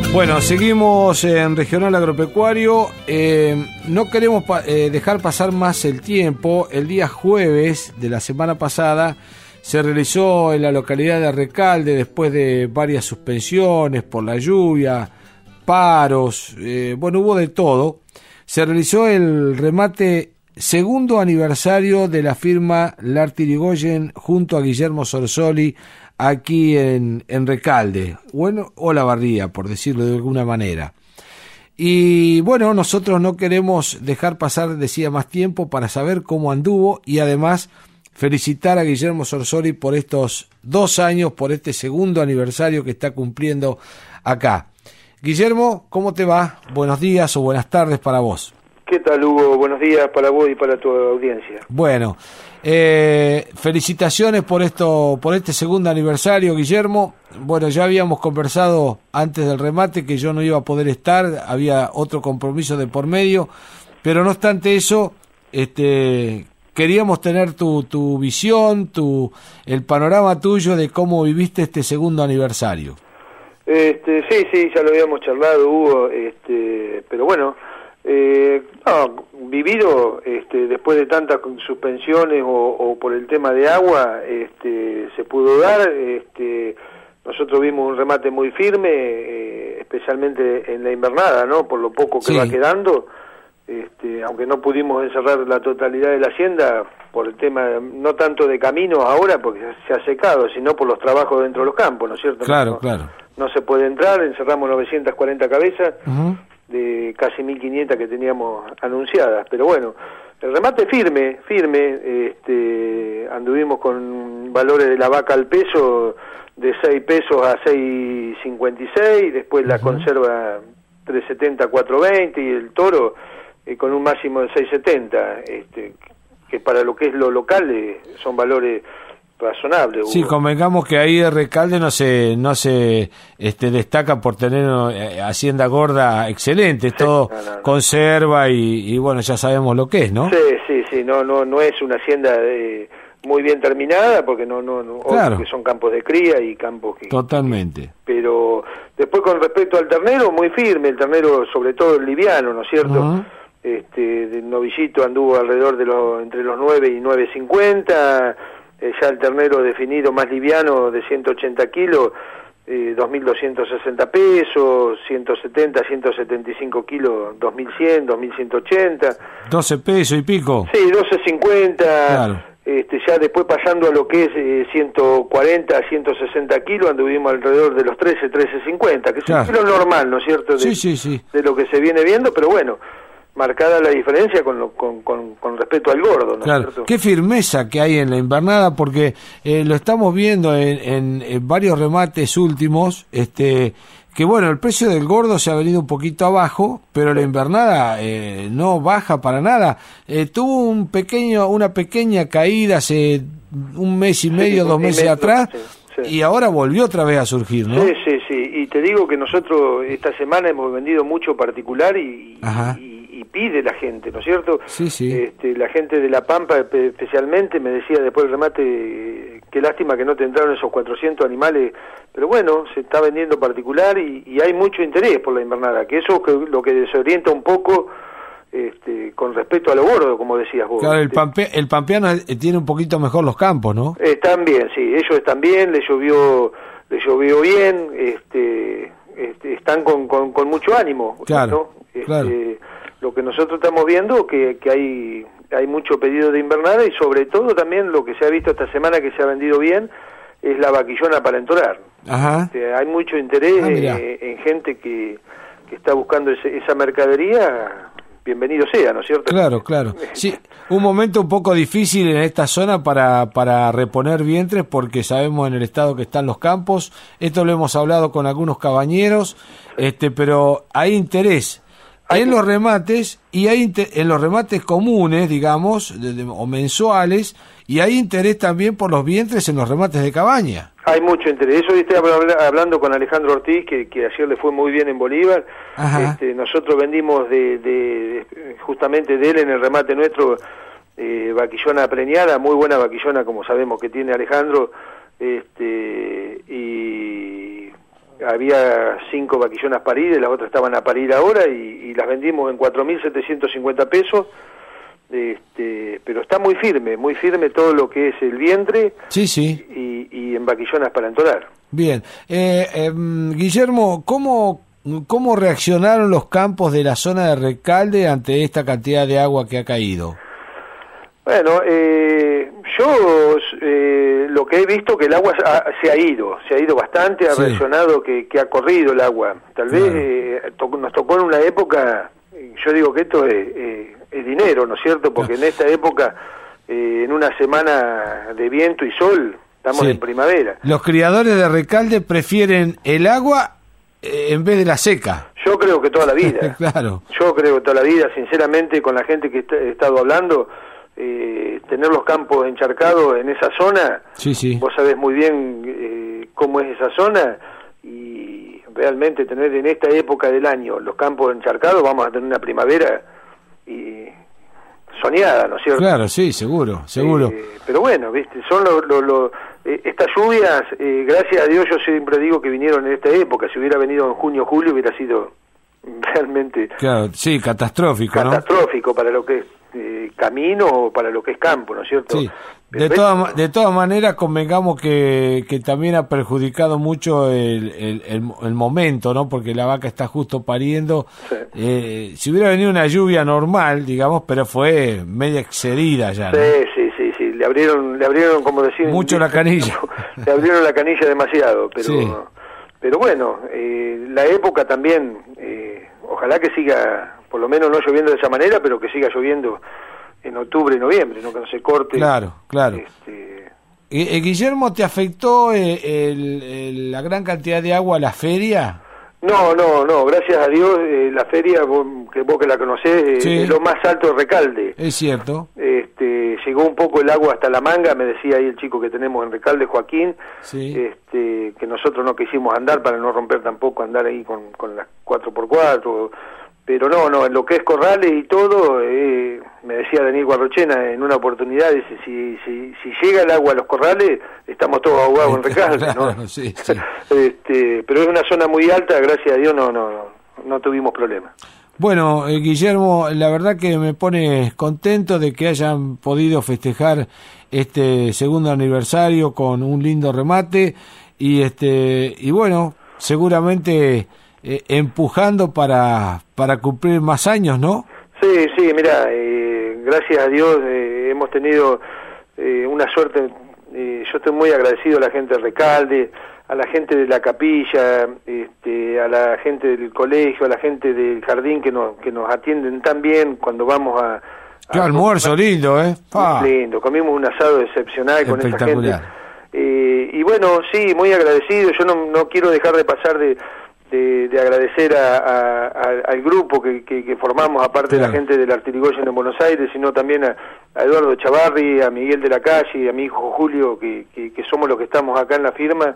Bueno, seguimos en Regional Agropecuario. No queremos dejar pasar más el tiempo. El día jueves de la semana pasada se realizó en la localidad de Recalde, después de varias suspensiones por la lluvia, paros, hubo de todo. Se realizó el remate segundo aniversario de la firma Lartirigoyen junto a Guillermo Sorsoli, aquí en Recalde, o La Barría, por decirlo de alguna manera. Y bueno, nosotros no queremos dejar pasar, decía, más tiempo para saber cómo anduvo y además felicitar a Guillermo Sorsoli por estos 2 años, por este segundo aniversario que está cumpliendo acá. Guillermo, ¿cómo te va? Buenos días o buenas tardes para vos. ¿Qué tal, Hugo? Buenos días para vos y para tu audiencia. Bueno, felicitaciones por este segundo aniversario, Guillermo. Bueno, ya habíamos conversado antes del remate que yo no iba a poder estar, había otro compromiso de por medio, pero no obstante eso, queríamos tener tu visión, el panorama tuyo de cómo viviste este segundo aniversario. Sí, ya lo habíamos charlado, Hugo, pero bueno, vivido después de tantas suspensiones o por el tema de agua, se pudo dar. Nosotros vimos un remate muy firme, especialmente en la invernada, ¿no? Por lo poco que va quedando, aunque no pudimos encerrar la totalidad de la hacienda por el tema, no tanto de caminos ahora, porque se ha secado, sino por los trabajos dentro de los campos, ¿no es cierto? Claro. No se puede entrar, encerramos 940 cabezas, de casi 1.500 que teníamos anunciadas, pero bueno, el remate firme, anduvimos con valores de la vaca al peso de 6 pesos a 6.56, después la conserva 3.70 4.20 y el toro con un máximo de 6.70, que para lo que es lo local son valores razonable. Sí, convengamos que ahí de Recalde no se destaca por tener hacienda gorda excelente, todo conserva y bueno, ya sabemos lo que es, ¿no? Sí, no es una hacienda muy bien terminada, porque no claro, que son campos de cría y campos que... Totalmente. Pero después con respecto al ternero, muy firme, el ternero sobre todo el liviano, ¿no es cierto? Del novillito anduvo alrededor de entre los 9 y 9.50, ya el ternero definido más liviano de 180 kilos, 2.260 pesos, 170, 175 kilos, 2.100, 2.180. 12 pesos y pico. Sí, 12.50. Claro. Ya después pasando a lo que es 140, 160 kilos, anduvimos alrededor de los 13, 13.50, que es lo normal, ¿no es cierto? Sí. De lo que se viene viendo, pero bueno, marcada la diferencia con respecto al gordo, ¿no? Claro. ¿Cierto? Qué firmeza que hay en la invernada, porque lo estamos viendo en varios remates últimos, que bueno, el precio del gordo se ha venido un poquito abajo, pero la invernada no baja para nada. Tuvo una pequeña caída hace un mes y medio, 2 meses atrás, y ahora volvió otra vez a surgir, ¿no? Sí, y te digo que nosotros esta semana hemos vendido mucho particular y pide la gente, ¿no es cierto? Sí. La gente de La Pampa especialmente me decía después del remate, qué lástima que no te entraron esos 400 animales, pero bueno, se está vendiendo particular y hay mucho interés por la invernada, que eso es lo que desorienta un poco con respecto a lo gordo, como decías vos. Claro, el pampeano tiene un poquito mejor los campos, ¿no? Están bien, sí, ellos están bien, les llovió bien, están con mucho ánimo, claro, ¿no? Claro. Lo que nosotros estamos viendo que hay mucho pedido de invernada y sobre todo también lo que se ha visto esta semana que se ha vendido bien es la vaquillona para entorar. Hay mucho interés en gente que está buscando esa mercadería. Bienvenido sea, ¿no es cierto? Claro. Sí, un momento un poco difícil en esta zona para reponer vientres, porque sabemos en el estado que están los campos. Esto lo hemos hablado con algunos cabañeros, pero hay interés en los remates y en los remates comunes, digamos, o mensuales, y hay interés también por los vientres en los remates de cabaña. Hay mucho interés. Eso estoy hablando con Alejandro Ortiz, que ayer le fue muy bien en Bolívar. Nosotros vendimos justamente de él en el remate nuestro vaquillona preñada, muy buena vaquillona, como sabemos que tiene Alejandro, y había 5 vaquillonas paridas, las otras estaban a parir ahora y las vendimos en 4.750 pesos. Pero está muy firme todo lo que es el vientre. Sí, sí. Y en vaquillonas para entonar. Bien. Guillermo, ¿cómo reaccionaron los campos de la zona de Recalde ante esta cantidad de agua que ha caído? Bueno, yo lo que he visto que el agua se ha ido bastante, ha reaccionado, que ha corrido el agua. Tal vez nos tocó en una época, yo digo que esto es dinero, ¿no es cierto? Porque en esta época, en una semana de viento y sol, estamos en primavera. Los criadores de Recalde prefieren el agua en vez de la seca. Yo creo que toda la vida. Claro. Yo creo que toda la vida, sinceramente, con la gente que he estado hablando, tener los campos encharcados en esa zona, vos sabés muy bien cómo es esa zona, y realmente tener en esta época del año los campos encharcados, vamos a tener una primavera soñada, ¿no es cierto? Claro, sí, seguro. Pero bueno, viste, son estas lluvias, gracias a Dios, yo siempre digo que vinieron en esta época. Si hubiera venido en junio o julio hubiera sido realmente catastrófico para lo que es camino o para lo que es campo, ¿no es cierto? Sí. De todas maneras, convengamos que también ha perjudicado mucho el momento, ¿no? Porque la vaca está justo pariendo. Sí. Si hubiera venido una lluvia normal, digamos, pero fue media excedida ya, ¿no? Sí. Le abrieron, como decir, mucho la canilla. Le abrieron la canilla demasiado, pero bueno, la época también, ojalá que siga, por lo menos no lloviendo de esa manera, pero que siga lloviendo en octubre y noviembre, ¿no? Que no se corte. Claro. Guillermo, ¿te afectó la gran cantidad de agua a la feria? No, gracias a Dios, la feria, vos que la conocés, es lo más alto de Recalde. Es cierto. Llegó un poco el agua hasta la manga, me decía ahí el chico que tenemos en Recalde, Joaquín, que nosotros no quisimos andar para no romper tampoco, andar ahí con las 4x4, pero no, en lo que es corrales y todo, me decía Daniel Guarrochena en una oportunidad, dice, si llega el agua a los corrales, estamos todos ahogados en Recalde, ¿no? Claro, sí. Pero es una zona muy alta, gracias a Dios no tuvimos problemas. Bueno, Guillermo, la verdad que me pone contento de que hayan podido festejar este segundo aniversario con un lindo remate y bueno, seguramente empujando para cumplir más años, ¿no? Sí, mira, gracias a Dios hemos tenido una suerte. Yo estoy muy agradecido a la gente de Recalde, a la gente de la capilla, a la gente del colegio, a la gente del jardín que nos atienden tan bien cuando vamos a ¡qué almuerzo lindo, lindo! Comimos un asado excepcional con esa gente. Y bueno, sí, muy agradecido. Yo no quiero dejar de pasar de agradecer al grupo que formamos, aparte de la gente del Artirigoyen en Buenos Aires, sino también a Eduardo Chavarri, a Miguel de la Calle, a mi hijo Julio, que somos los que estamos acá en la firma,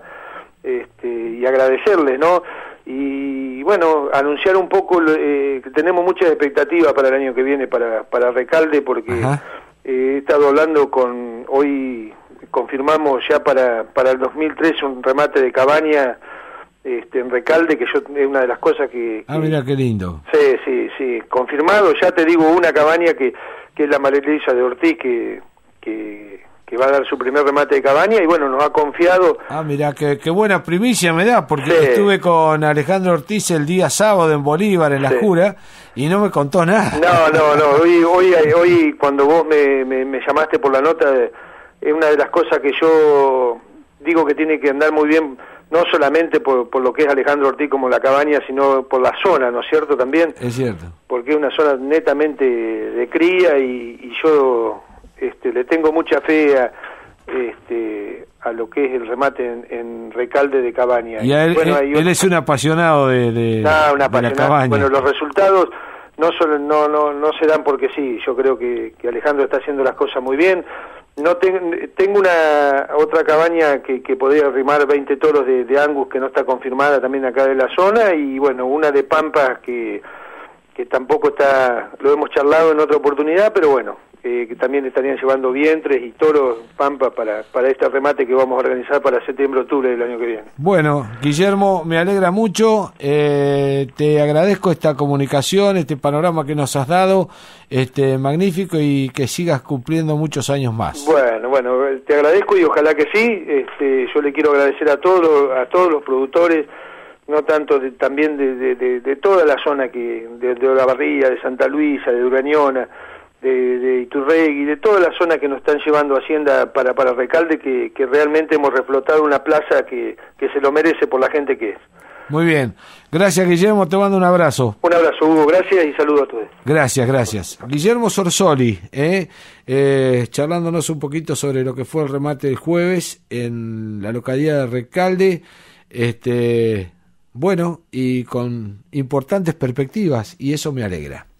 y agradecerles, ¿no? Y bueno, anunciar un poco que tenemos muchas expectativas para el año que viene para Recalde, porque he estado hablando hoy confirmamos ya para el 2013 un remate de cabaña en Recalde, que es una de las cosas que mira qué lindo. Sí, confirmado, ya te digo, una cabaña que es la Marilisa de Ortiz, que va a dar su primer remate de cabaña, y bueno, nos ha confiado. Mira, qué buena primicia me da, porque estuve con Alejandro Ortiz el día sábado en Bolívar, en La Jura, y no me contó nada. No, hoy cuando vos me llamaste por la nota, es una de las cosas que yo digo que tiene que andar muy bien, no solamente por lo que es Alejandro Ortiz como la cabaña, sino por la zona, ¿no es cierto? También. Es cierto. Porque es una zona netamente de cría, y yo le tengo mucha fe a lo que es el remate en Recalde de cabaña. Y él es un apasionado de la cabaña. Bueno, los resultados no se dan porque sí. Yo creo que Alejandro está haciendo las cosas muy bien. Tengo otra cabaña que podría arrimar 20 toros de Angus, que no está confirmada, también acá de la zona, y bueno, una de Pampas que tampoco está, lo hemos charlado en otra oportunidad, pero bueno, que también estarían llevando vientres y toros pampa para este remate que vamos a organizar para septiembre-octubre del año que viene. Bueno, Guillermo, me alegra mucho, te agradezco esta comunicación, este panorama que nos has dado, magnífico, y que sigas cumpliendo muchos años más. Bueno, te agradezco y ojalá que sí. Yo le quiero agradecer a todos los productores, no tanto también de toda la zona de Olavarría, de Santa Luisa, de Durañona, de Iturregui, de toda la zona que nos están llevando Hacienda para Recalde, que realmente hemos reflotado una plaza que se lo merece por la gente que es. Muy bien, gracias Guillermo, te mando un abrazo. Un abrazo, Hugo, gracias y saludo a todos. Gracias. Guillermo Sorsoli, charlándonos un poquito sobre lo que fue el remate del jueves en la localidad de Recalde, bueno, y con importantes perspectivas, y eso me alegra.